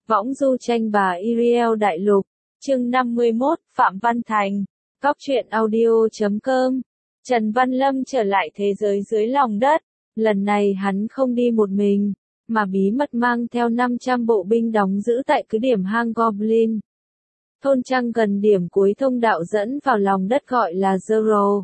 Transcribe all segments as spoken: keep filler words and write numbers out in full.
Võng du tranh bà Iriel Đại Lục, chương năm mươi mốt, Phạm Văn Thành, Cóc truyện audio chấm com. Trần Văn Lâm trở lại thế giới dưới lòng đất, lần này hắn không đi một mình, mà bí mật mang theo năm trăm bộ binh đóng giữ tại cứ điểm hang Goblin. Thôn Trăng gần điểm cuối thông đạo dẫn vào lòng đất gọi là Zero.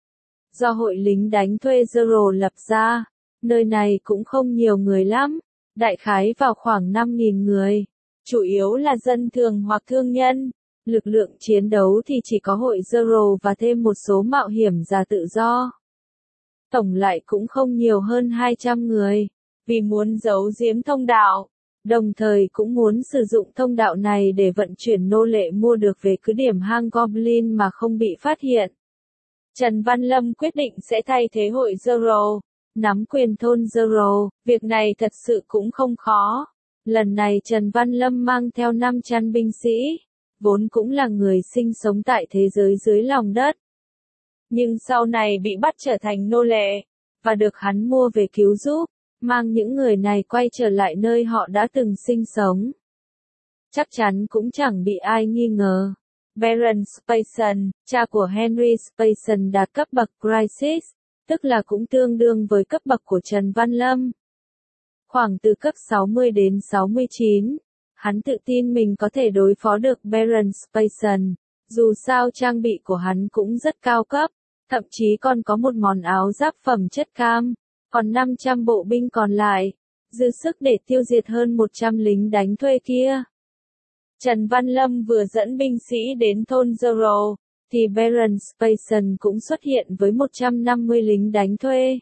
Do hội lính đánh thuê Zero lập ra, nơi này cũng không nhiều người lắm, đại khái vào khoảng năm nghìn người. Chủ yếu là dân thường hoặc thương nhân, lực lượng chiến đấu thì chỉ có hội Zero và thêm một số mạo hiểm giả tự do. Tổng lại cũng không nhiều hơn hai trăm người, vì muốn giấu giếm thông đạo, đồng thời cũng muốn sử dụng thông đạo này để vận chuyển nô lệ mua được về cứ điểm hang Goblin mà không bị phát hiện. Trần Văn Lâm quyết định sẽ thay thế hội Zero, nắm quyền thôn Zero, việc này thật sự cũng không khó. Lần này Trần Văn Lâm mang theo năm trăm binh sĩ, vốn cũng là người sinh sống tại thế giới dưới lòng đất. Nhưng sau này bị bắt trở thành nô lệ, và được hắn mua về cứu giúp, mang những người này quay trở lại nơi họ đã từng sinh sống. Chắc chắn cũng chẳng bị ai nghi ngờ. Baron Spacen, cha của Henry Spacen đạt cấp bậc Crisis, tức là cũng tương đương với cấp bậc của Trần Văn Lâm. Khoảng từ cấp sáu mươi đến sáu mươi chín, hắn tự tin mình có thể đối phó được Baron Spacen, dù sao trang bị của hắn cũng rất cao cấp, thậm chí còn có một món áo giáp phẩm chất cam, còn năm trăm bộ binh còn lại, dư sức để tiêu diệt hơn một trăm lính đánh thuê kia. Trần Văn Lâm vừa dẫn binh sĩ đến thôn Zero, thì Baron Spacen cũng xuất hiện với một trăm năm mươi lính đánh thuê.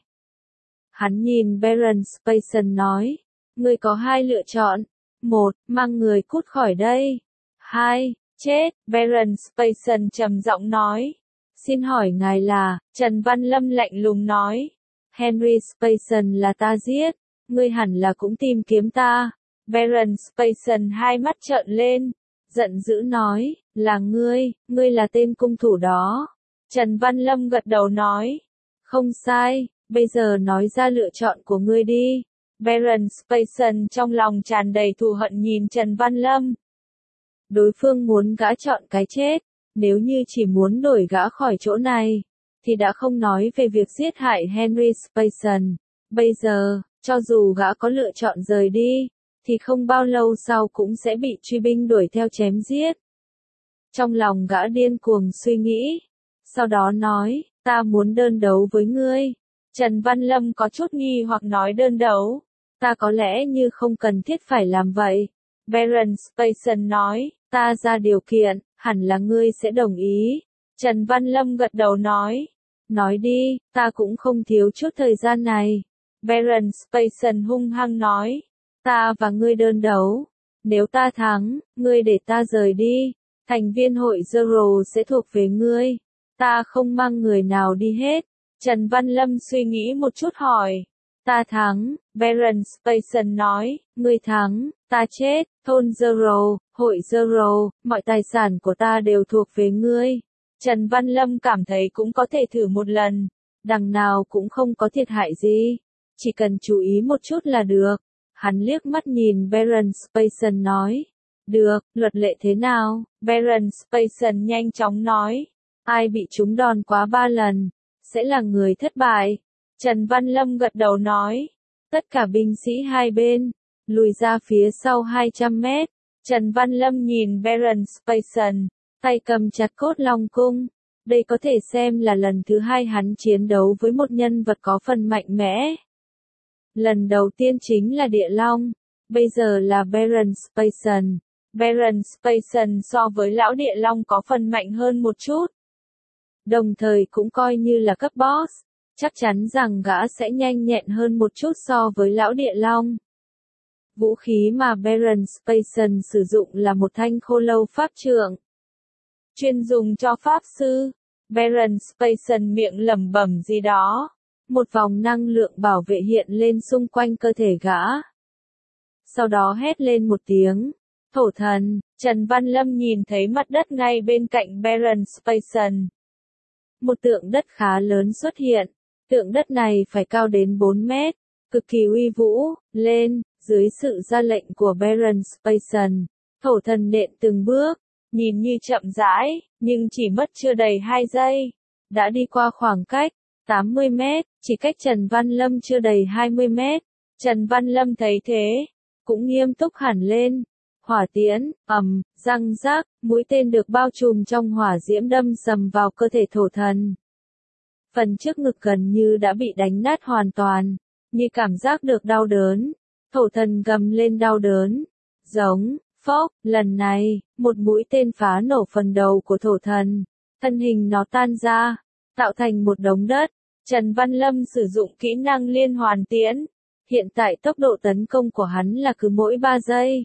Hắn nhìn Baron Spacen nói, ngươi có hai lựa chọn, một, mang người cút khỏi đây, hai, chết. Baron Spacen trầm giọng nói, xin hỏi ngài là, Trần Văn Lâm lạnh lùng nói, Henry Spacen là ta giết, ngươi hẳn là cũng tìm kiếm ta. Baron Spacen hai mắt trợn lên, giận dữ nói, là ngươi, ngươi là tên cung thủ đó. Trần Văn Lâm gật đầu nói, không sai, bây giờ nói ra lựa chọn của ngươi đi. Baron Spacen trong lòng tràn đầy thù hận nhìn Trần Văn Lâm. Đối phương muốn gã chọn cái chết, nếu như chỉ muốn đuổi gã khỏi chỗ này, thì đã không nói về việc giết hại Henry Spacen. Bây giờ, cho dù gã có lựa chọn rời đi, thì không bao lâu sau cũng sẽ bị truy binh đuổi theo chém giết. Trong lòng gã điên cuồng suy nghĩ, sau đó nói, ta muốn đơn đấu với ngươi. Trần Văn Lâm có chút nghi hoặc nói đơn đấu, ta có lẽ như không cần thiết phải làm vậy. Baron Spacen nói, ta ra điều kiện, hẳn là ngươi sẽ đồng ý. Trần Văn Lâm gật đầu nói, nói đi, ta cũng không thiếu chút thời gian này. Baron Spacen hung hăng nói, ta và ngươi đơn đấu, nếu ta thắng, ngươi để ta rời đi, thành viên hội Zero sẽ thuộc về ngươi, ta không mang người nào đi hết. Trần Văn Lâm suy nghĩ một chút hỏi, ta thắng. Baron Spacen nói, ngươi thắng, ta chết, thôn Zero, hội Zero, mọi tài sản của ta đều thuộc về ngươi. Trần Văn Lâm cảm thấy cũng có thể thử một lần, đằng nào cũng không có thiệt hại gì, chỉ cần chú ý một chút là được. Hắn liếc mắt nhìn Baron Spacen nói, được, luật lệ thế nào? Baron Spacen nhanh chóng nói, ai bị trúng đòn quá ba lần, sẽ là người thất bại. Trần Văn Lâm gật đầu nói, tất cả binh sĩ hai bên, lùi ra phía sau hai trăm mét. Trần Văn Lâm nhìn Baron Spacen, tay cầm chặt cốt long cung. Đây có thể xem là lần thứ hai hắn chiến đấu với một nhân vật có phần mạnh mẽ. Lần đầu tiên chính là Địa Long, bây giờ là Baron Spacen. Baron Spacen so với lão Địa Long có phần mạnh hơn một chút. Đồng thời cũng coi như là cấp boss, chắc chắn rằng gã sẽ nhanh nhẹn hơn một chút so với lão Địa Long. Vũ khí mà Baron Spacen sử dụng là một thanh khô lâu pháp trượng, chuyên dùng cho pháp sư. Baron Spacen miệng lẩm bẩm gì đó. Một vòng năng lượng bảo vệ hiện lên xung quanh cơ thể gã. Sau đó hét lên một tiếng, thổ thần. Trần Văn Lâm nhìn thấy mặt đất ngay bên cạnh Baron Spacen. Một tượng đất khá lớn xuất hiện, tượng đất này phải cao đến bốn mét, cực kỳ uy vũ. Lên, Dưới sự ra lệnh của Baron Spayson, thổ thần nện từng bước, nhìn như chậm rãi, nhưng chỉ mất chưa đầy hai giây, đã đi qua khoảng cách tám mươi mét, chỉ cách Trần Văn Lâm chưa đầy hai mươi mét. Trần Văn Lâm thấy thế, cũng nghiêm túc hẳn lên. Hỏa tiễn, ầm, răng rác, mũi tên được bao trùm trong hỏa diễm đâm sầm vào cơ thể thổ thần. Phần trước ngực gần như đã bị đánh nát hoàn toàn, như cảm giác được đau đớn. Thổ thần gầm lên đau đớn, giống, phốc, lần này, một mũi tên phá nổ phần đầu của thổ thần, thân hình nó tan ra, tạo thành một đống đất. Trần Văn Lâm sử dụng kỹ năng liên hoàn tiễn. Hiện tại tốc độ tấn công của hắn là cứ mỗi ba giây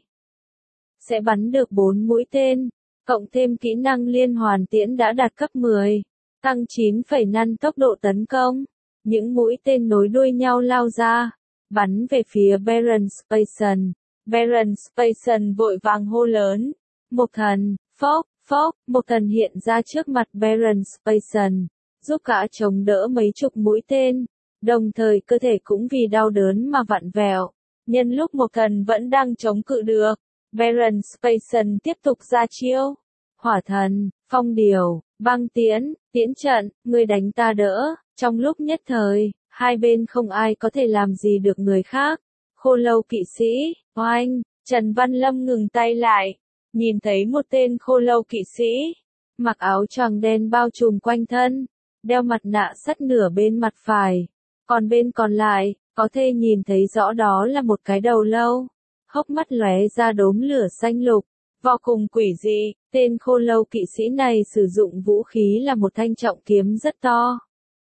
sẽ bắn được bốn mũi tên, cộng thêm kỹ năng liên hoàn tiễn đã đạt cấp mười, tăng chín phẩy năm tốc độ tấn công. Những mũi tên nối đuôi nhau lao ra, bắn về phía Baron Spayson. Baron Spayson vội vàng hô lớn, Mộc Thần, phốc, phốc, Mộc Thần hiện ra trước mặt Baron Spayson, giúp gã chống đỡ mấy chục mũi tên, đồng thời cơ thể cũng vì đau đớn mà vặn vẹo. Nhân lúc Mộc Thần vẫn đang chống cự được, Baron Spayson tiếp tục ra chiêu. Hỏa thần, phong điều, băng tiễn, tiễn trận, người đánh ta đỡ. Trong lúc nhất thời, hai bên không ai có thể làm gì được người khác. Khô lâu kỵ sĩ, oanh, Trần Văn Lâm ngừng tay lại, nhìn thấy một tên khô lâu kỵ sĩ, mặc áo choàng đen bao trùm quanh thân, đeo mặt nạ sắt nửa bên mặt phải, còn bên còn lại, có thể nhìn thấy rõ đó là một cái đầu lâu, hốc mắt lóe ra đốm lửa xanh lục, vô cùng quỷ dị. Tên khô lâu kỵ sĩ này sử dụng vũ khí là một thanh trọng kiếm rất to,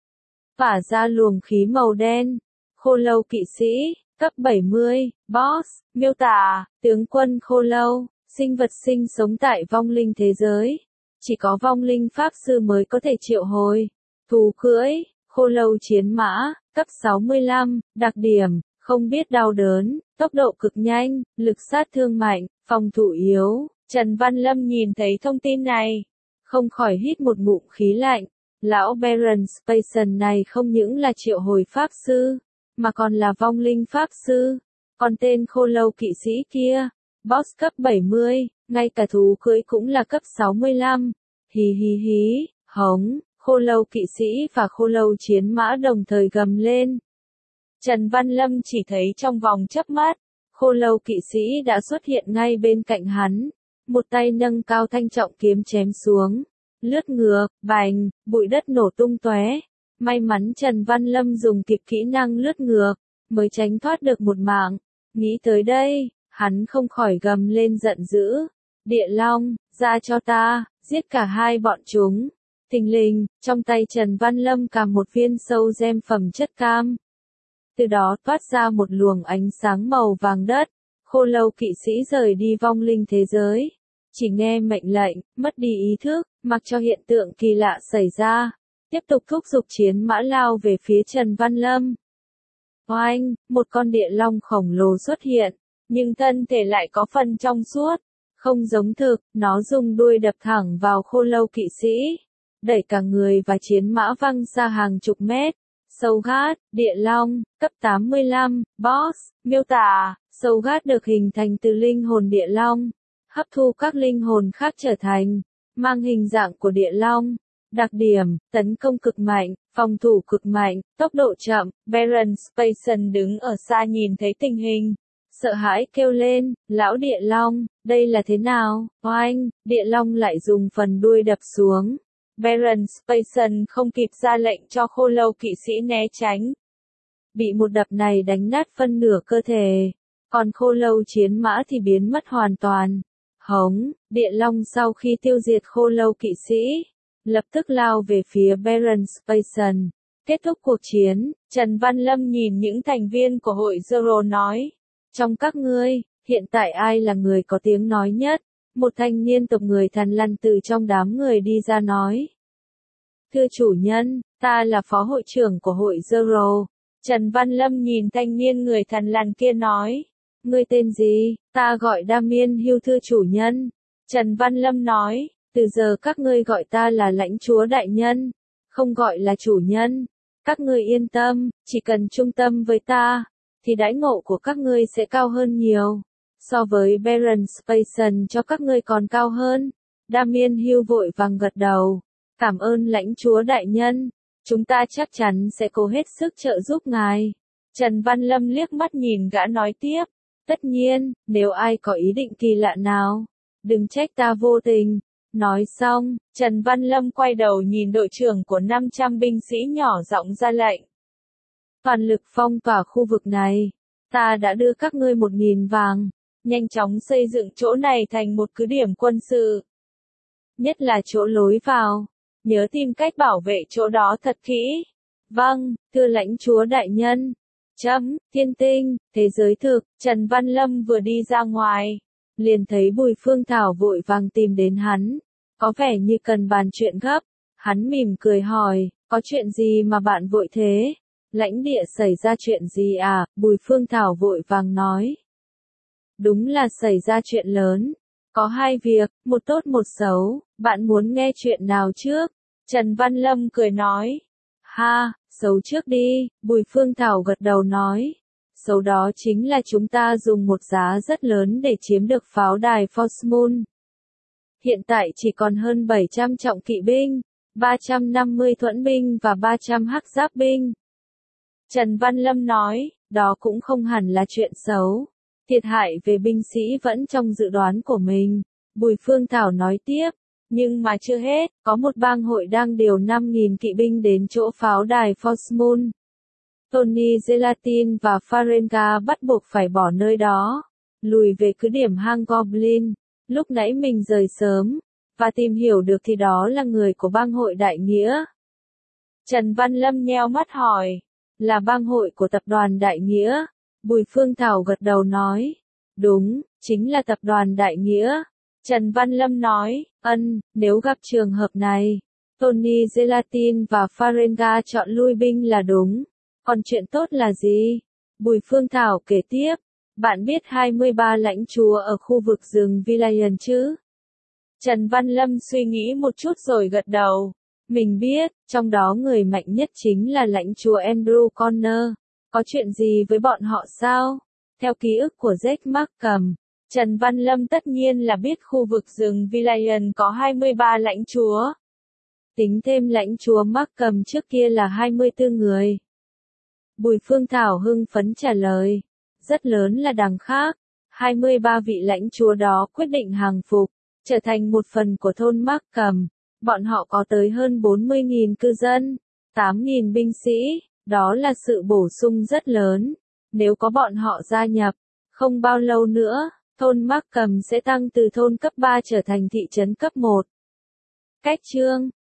phả ra luồng khí màu đen. Khô lâu kỵ sĩ, cấp bảy mươi, boss, miêu tả, tướng quân khô lâu, sinh vật sinh sống tại vong linh thế giới. Chỉ có vong linh pháp sư mới có thể triệu hồi. Thú cưỡi, khô lâu chiến mã, cấp sáu mươi lăm, đặc điểm, không biết đau đớn, tốc độ cực nhanh, lực sát thương mạnh, phòng thủ yếu. Trần Văn Lâm nhìn thấy thông tin này, không khỏi hít một ngụm khí lạnh. Lão Baron Spayson này không những là triệu hồi pháp sư, mà còn là vong linh pháp sư. Còn tên khô lâu kỵ sĩ kia, boss cấp bảy mươi, ngay cả thú cưỡi cũng là cấp sáu mươi lăm. Hí hí hí, hống, khô lâu kỵ sĩ và khô lâu chiến mã đồng thời gầm lên. Trần Văn Lâm chỉ thấy trong vòng chớp mắt, khô lâu kỵ sĩ đã xuất hiện ngay bên cạnh hắn, một tay nâng cao thanh trọng kiếm chém xuống, lướt ngược, bành, bụi đất nổ tung tóe. May mắn Trần Văn Lâm dùng kịp kỹ năng lướt ngược, mới tránh thoát được một mạng. Nghĩ tới đây, hắn không khỏi gầm lên giận dữ. Địa Long, ra cho ta, giết cả hai bọn chúng. Thình lình, trong tay Trần Văn Lâm cầm một viên sâu gem phẩm chất cam. Từ đó toát ra một luồng ánh sáng màu vàng đất. Khô lâu kỵ sĩ rời đi vong linh thế giới. Chỉ nghe mệnh lệnh, mất đi ý thức, mặc cho hiện tượng kỳ lạ xảy ra. Tiếp tục thúc giục chiến mã lao về phía Trần Văn Lâm. Oanh, một con địa long khổng lồ xuất hiện, nhưng thân thể lại có phần trong suốt, không giống thực, nó dùng đuôi đập thẳng vào khô lâu kỵ sĩ, đẩy cả người và chiến mã văng ra hàng chục mét. Sâu gát, địa long, cấp tám mươi lăm, boss, miêu tả, sâu gát được hình thành từ linh hồn địa long, hấp thu các linh hồn khác trở thành, mang hình dạng của địa long. Đặc điểm, tấn công cực mạnh, phòng thủ cực mạnh, tốc độ chậm. Baron Spayson đứng ở xa nhìn thấy tình hình, sợ hãi kêu lên, lão địa long, đây là thế nào? Oanh, địa long lại dùng phần đuôi đập xuống. Baron Spayson không kịp ra lệnh cho khô lâu kỵ sĩ né tránh. Bị một đập này đánh nát phân nửa cơ thể, còn khô lâu chiến mã thì biến mất hoàn toàn. Hống, địa long sau khi tiêu diệt khô lâu kỵ sĩ, lập tức lao về phía Baron Spayson. Kết thúc cuộc chiến, Trần Văn Lâm nhìn những thành viên của hội Zero nói. Trong các ngươi, hiện tại ai là người có tiếng nói nhất? Một thanh niên tộc người Thần Lằn từ trong đám người đi ra nói. Thưa chủ nhân, ta là phó hội trưởng của hội Zero. Trần Văn Lâm nhìn thanh niên người Thần Lằn kia nói. Ngươi tên gì? Ta gọi Damien Hill thưa chủ nhân. Trần Văn Lâm nói. Từ giờ các ngươi gọi ta là lãnh chúa đại nhân, không gọi là chủ nhân. Các ngươi yên tâm, chỉ cần trung tâm với ta, thì đãi ngộ của các ngươi sẽ cao hơn nhiều. So với Baron Spayson cho các ngươi còn cao hơn. Damien Hill vội vàng gật đầu. Cảm ơn lãnh chúa đại nhân. Chúng ta chắc chắn sẽ cố hết sức trợ giúp ngài. Trần Văn Lâm liếc mắt nhìn gã nói tiếp. Tất nhiên, nếu ai có ý định kỳ lạ nào, đừng trách ta vô tình. Nói xong, Trần Văn Lâm quay đầu nhìn đội trưởng của năm trăm binh sĩ nhỏ giọng ra lệnh. Toàn lực phong tỏa khu vực này. Ta đã đưa các ngươi một nghìn vàng. Nhanh chóng xây dựng chỗ này thành một cứ điểm quân sự. Nhất là chỗ lối vào. Nhớ tìm cách bảo vệ chỗ đó thật kỹ. Vâng, thưa lãnh chúa đại nhân. Chấm, thiên tinh, thế giới thực, Trần Văn Lâm vừa đi ra ngoài. Liền thấy Bùi Phương Thảo vội vàng tìm đến hắn. Có vẻ như cần bàn chuyện gấp. Hắn mỉm cười hỏi, có chuyện gì mà bạn vội thế? Lãnh địa xảy ra chuyện gì à? Bùi Phương Thảo vội vàng nói. Đúng là xảy ra chuyện lớn. Có hai việc, một tốt một xấu, bạn muốn nghe chuyện nào trước? Trần Văn Lâm cười nói. Ha, xấu trước đi, Bùi Phương Thảo gật đầu nói. Xấu đó chính là chúng ta dùng một giá rất lớn để chiếm được pháo đài Forsmoon. Hiện tại chỉ còn hơn bảy trăm trọng kỵ binh, ba trăm năm mươi thuẫn binh và ba trăm hắc giáp binh. Trần Văn Lâm nói, đó cũng không hẳn là chuyện xấu. Thiệt hại về binh sĩ vẫn trong dự đoán của mình. Bùi Phương Thảo nói tiếp, nhưng mà chưa hết, có một bang hội đang điều năm nghìn kỵ binh đến chỗ pháo đài Forsmoon. Tony Gelatin và Farenga bắt buộc phải bỏ nơi đó, lùi về cứ điểm hang Goblin. Lúc nãy mình rời sớm, và tìm hiểu được thì đó là người của bang hội Đại Nghĩa. Trần Văn Lâm nheo mắt hỏi, là bang hội của tập đoàn Đại Nghĩa? Bùi Phương Thảo gật đầu nói, đúng, chính là tập đoàn Đại Nghĩa. Trần Văn Lâm nói, ân, nếu gặp trường hợp này, Tony Gelatin và Farenga chọn lui binh là đúng. Còn chuyện tốt là gì? Bùi Phương Thảo kể tiếp, bạn biết hai mươi ba lãnh chúa ở khu vực rừng Villayan chứ? Trần Văn Lâm suy nghĩ một chút rồi gật đầu. Mình biết, trong đó người mạnh nhất chính là lãnh chúa Andrew Connor. Có chuyện gì với bọn họ sao? Theo ký ức của Jack Markham, Trần Văn Lâm tất nhiên là biết khu vực rừng Villayan có hai mươi ba lãnh chúa. Tính thêm lãnh chúa Markham trước kia là hai mươi tư người. Bùi Phương Thảo hưng phấn trả lời. Rất lớn là đằng khác. hai mươi ba vị lãnh chúa đó quyết định hàng phục, trở thành một phần của thôn Markham. Bọn họ có tới hơn bốn mươi nghìn cư dân, tám nghìn binh sĩ. Đó là sự bổ sung rất lớn. Nếu có bọn họ gia nhập, không bao lâu nữa, thôn Markham sẽ tăng từ thôn cấp ba trở thành thị trấn cấp một. Cách chương